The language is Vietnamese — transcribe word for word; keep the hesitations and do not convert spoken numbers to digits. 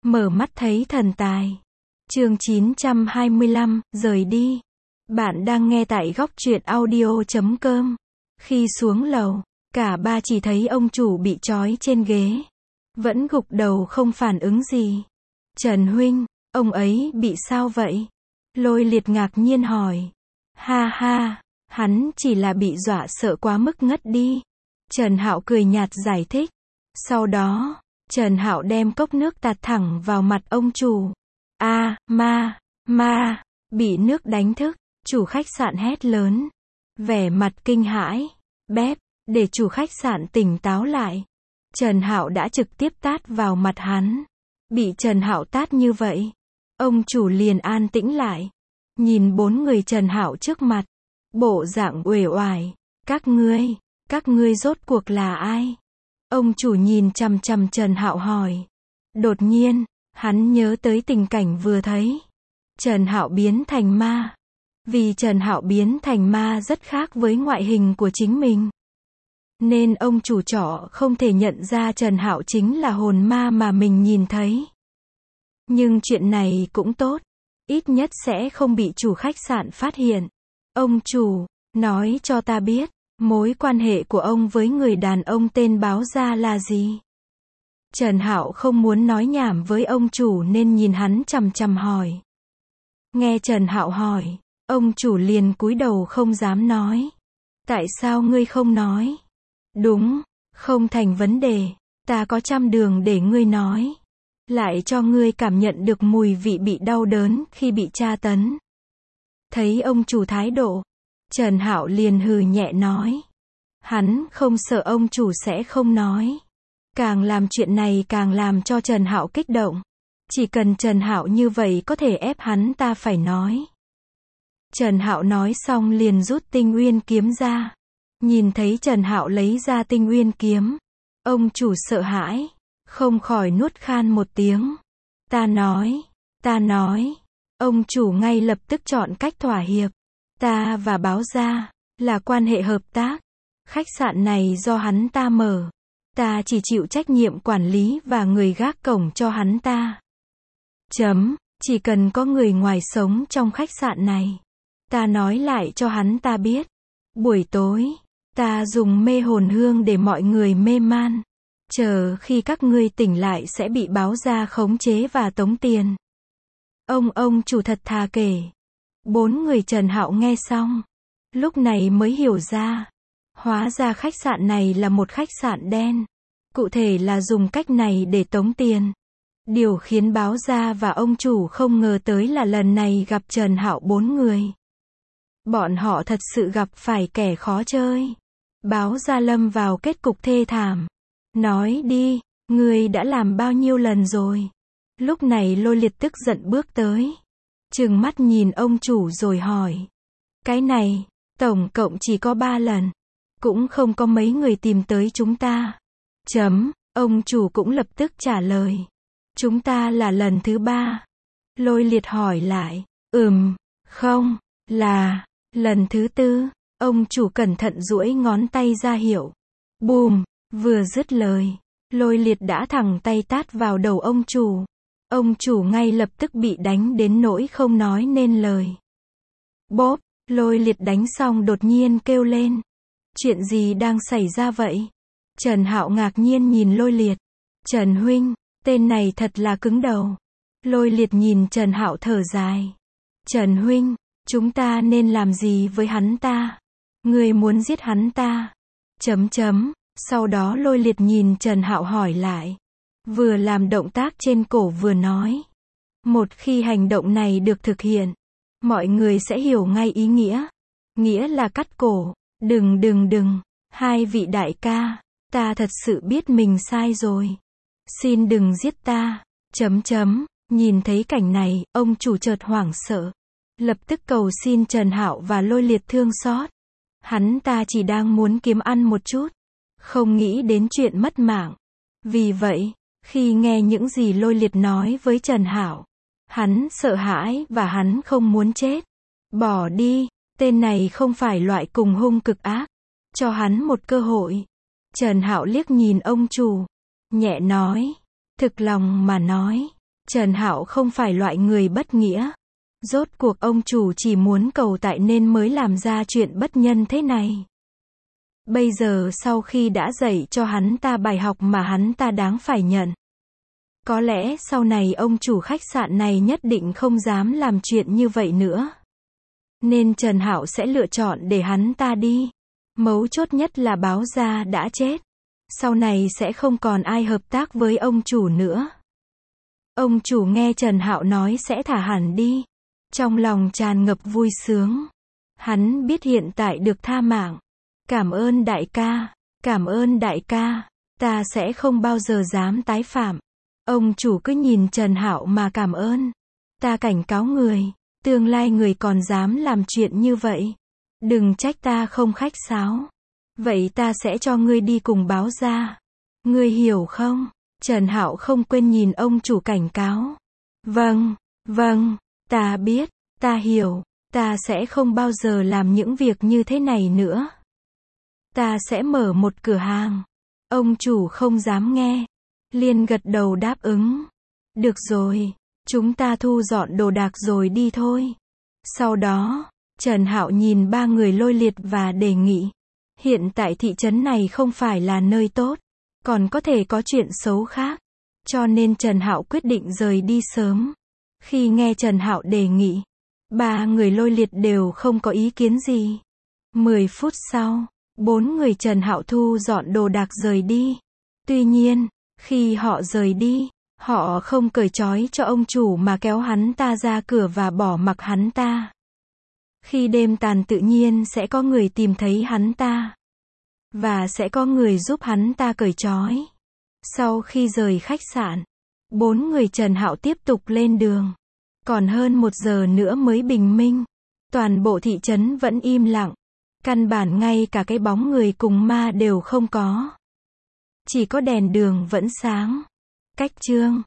Mở mắt thấy thần tài. Chương chín trăm hai mươi lăm, rời đi. Bạn đang nghe tại góc truyện audio chấm com. Khi xuống lầu, cả ba chỉ thấy ông chủ bị trói trên ghế. Vẫn gục đầu không phản ứng gì. Trần huynh, ông ấy bị sao vậy? Lôi Liệt ngạc nhiên hỏi. Ha ha, hắn chỉ là bị dọa sợ quá mức ngất đi. Trần Hạo cười nhạt giải thích. Sau đó, Trần Hạo đem cốc nước tạt thẳng vào mặt ông chủ. A, ma, ma, bị nước đánh thức, chủ khách sạn hét lớn. Vẻ mặt kinh hãi, bép, để chủ khách sạn tỉnh táo lại. Trần Hạo đã trực tiếp tát vào mặt hắn. Bị Trần Hạo tát như vậy, ông chủ liền an tĩnh lại. Nhìn bốn người Trần Hạo trước mặt, bộ dạng uể oải. Các ngươi, các ngươi rốt cuộc là ai? Ông chủ nhìn chằm chằm Trần Hạo hỏi. Đột nhiên, hắn nhớ tới tình cảnh vừa thấy. Trần Hạo biến thành ma. Vì Trần Hạo biến thành ma rất khác với ngoại hình của chính mình. Nên ông chủ trọ không thể nhận ra Trần Hạo chính là hồn ma mà mình nhìn thấy. Nhưng chuyện này cũng tốt. Ít nhất sẽ không bị chủ khách sạn phát hiện. Ông chủ, nói cho ta biết, mối quan hệ của ông với người đàn ông tên Báo Gia là gì? Trần Hạo không muốn nói nhảm với ông chủ nên nhìn hắn chằm chằm hỏi. Nghe Trần Hạo hỏi, ông chủ liền cúi đầu không dám nói. Tại sao ngươi không nói? Đúng, không thành vấn đề, ta có trăm đường để ngươi nói. Lại cho ngươi cảm nhận được mùi vị bị đau đớn khi bị tra tấn. Thấy ông chủ thái độ, Trần Hạo liền hừ nhẹ nói. Hắn không sợ ông chủ sẽ không nói. Càng làm chuyện này càng làm cho Trần Hạo kích động. Chỉ cần Trần Hạo như vậy có thể ép hắn ta phải nói. Trần Hạo nói xong liền rút Tinh Uyên kiếm ra. Nhìn thấy Trần Hạo lấy ra Tinh Uyên kiếm, ông chủ sợ hãi, không khỏi nuốt khan một tiếng. Ta nói, ta nói, ông chủ ngay lập tức chọn cách thỏa hiệp. Ta và Báo Gia là quan hệ hợp tác. Khách sạn này do hắn ta mở. Ta chỉ chịu trách nhiệm quản lý và người gác cổng cho hắn ta. Chấm, chỉ cần có người ngoài sống trong khách sạn này. Ta nói lại cho hắn ta biết. Buổi tối, ta dùng mê hồn hương để mọi người mê man. Chờ khi các ngươi tỉnh lại sẽ bị Báo Gia khống chế và tống tiền. Ông ông chủ thật thà kể. Bốn người Trần Hạo nghe xong, lúc này mới hiểu ra. Hóa ra khách sạn này là một khách sạn đen. Cụ thể là dùng cách này để tống tiền. Điều khiến Báo Gia và ông chủ không ngờ tới là lần này gặp Trần Hạo bốn người. Bọn họ thật sự gặp phải kẻ khó chơi. Báo Gia lâm vào kết cục thê thảm. Nói đi, ngươi đã làm bao nhiêu lần rồi? Lúc này Lôi Liệt tức giận bước tới. Trừng mắt nhìn ông chủ rồi hỏi. Cái này, tổng cộng chỉ có ba lần. Cũng không có mấy người tìm tới chúng ta. Chấm, ông chủ cũng lập tức trả lời. Chúng ta là lần thứ ba. Lôi Liệt hỏi lại. Ừm, không, là, lần thứ tư. Ông chủ cẩn thận duỗi ngón tay ra hiệu. Bùm, vừa dứt lời. Lôi Liệt đã thẳng tay tát vào đầu ông chủ. Ông chủ ngay lập tức bị đánh đến nỗi không nói nên lời. Bốp, Lôi Liệt đánh xong đột nhiên kêu lên. Chuyện gì đang xảy ra vậy? Trần Hạo ngạc nhiên nhìn Lôi Liệt. Trần huynh, tên này thật là cứng đầu. Lôi Liệt nhìn Trần Hạo thở dài. Trần huynh, chúng ta nên làm gì với hắn ta? Ngươi muốn giết hắn ta? Chấm chấm, sau đó Lôi Liệt nhìn Trần Hạo hỏi lại. Vừa làm động tác trên cổ vừa nói. Một khi hành động này được thực hiện, mọi người sẽ hiểu ngay ý nghĩa. Nghĩa là cắt cổ. Đừng đừng đừng, hai vị đại ca, ta thật sự biết mình sai rồi. Xin đừng giết ta. Chấm chấm, nhìn thấy cảnh này, ông chủ chợt hoảng sợ. Lập tức cầu xin Trần Hạo và Lôi Liệt thương xót. Hắn ta chỉ đang muốn kiếm ăn một chút, không nghĩ đến chuyện mất mạng. Vì vậy, khi nghe những gì Lôi Liệt nói với Trần Hạo, hắn sợ hãi và hắn không muốn chết. Bỏ đi, tên này không phải loại cùng hung cực ác. Cho hắn một cơ hội. Trần Hạo liếc nhìn ông chủ, nhẹ nói. Thực lòng mà nói, Trần Hạo không phải loại người bất nghĩa. Rốt cuộc ông chủ chỉ muốn cầu tại nên mới làm ra chuyện bất nhân thế này. Bây giờ sau khi đã dạy cho hắn ta bài học mà hắn ta đáng phải nhận. Có lẽ sau này ông chủ khách sạn này nhất định không dám làm chuyện như vậy nữa. Nên Trần Hạo sẽ lựa chọn để hắn ta đi. Mấu chốt nhất là Báo Gia đã chết. Sau này sẽ không còn ai hợp tác với ông chủ nữa. Ông chủ nghe Trần Hạo nói sẽ thả hẳn đi. Trong lòng tràn ngập vui sướng. Hắn biết hiện tại được tha mạng. Cảm ơn đại ca, cảm ơn đại ca, ta sẽ không bao giờ dám tái phạm. Ông chủ cứ nhìn Trần Hạo mà cảm ơn. Ta cảnh cáo người, tương lai người còn dám làm chuyện như vậy. Đừng trách ta không khách sáo. Vậy ta sẽ cho ngươi đi cùng Báo Gia. Ngươi hiểu không? Trần Hạo không quên nhìn ông chủ cảnh cáo. Vâng, vâng, ta biết, ta hiểu, ta sẽ không bao giờ làm những việc như thế này nữa. Ta sẽ mở một cửa hàng. Ông chủ không dám nghe. Liền gật đầu đáp ứng. Được rồi, chúng ta thu dọn đồ đạc rồi đi thôi. Sau đó, Trần Hạo nhìn ba người Lôi Liệt và đề nghị. Hiện tại thị trấn này không phải là nơi tốt. Còn có thể có chuyện xấu khác. Cho nên Trần Hạo quyết định rời đi sớm. Khi nghe Trần Hạo đề nghị, ba người Lôi Liệt đều không có ý kiến gì. Mười phút sau, bốn người Trần Hạo thu dọn đồ đạc rời đi. Tuy nhiên, khi họ rời đi, họ không cởi trói cho ông chủ mà kéo hắn ta ra cửa và bỏ mặc hắn ta. Khi đêm tàn tự nhiên sẽ có người tìm thấy hắn ta. Và sẽ có người giúp hắn ta cởi trói. Sau khi rời khách sạn, bốn người Trần Hạo tiếp tục lên đường. Còn hơn một giờ nữa mới bình minh. Toàn bộ thị trấn vẫn im lặng. Căn bản ngay cả cái bóng người cùng ma đều không có. Chỉ có đèn đường vẫn sáng. Cách chương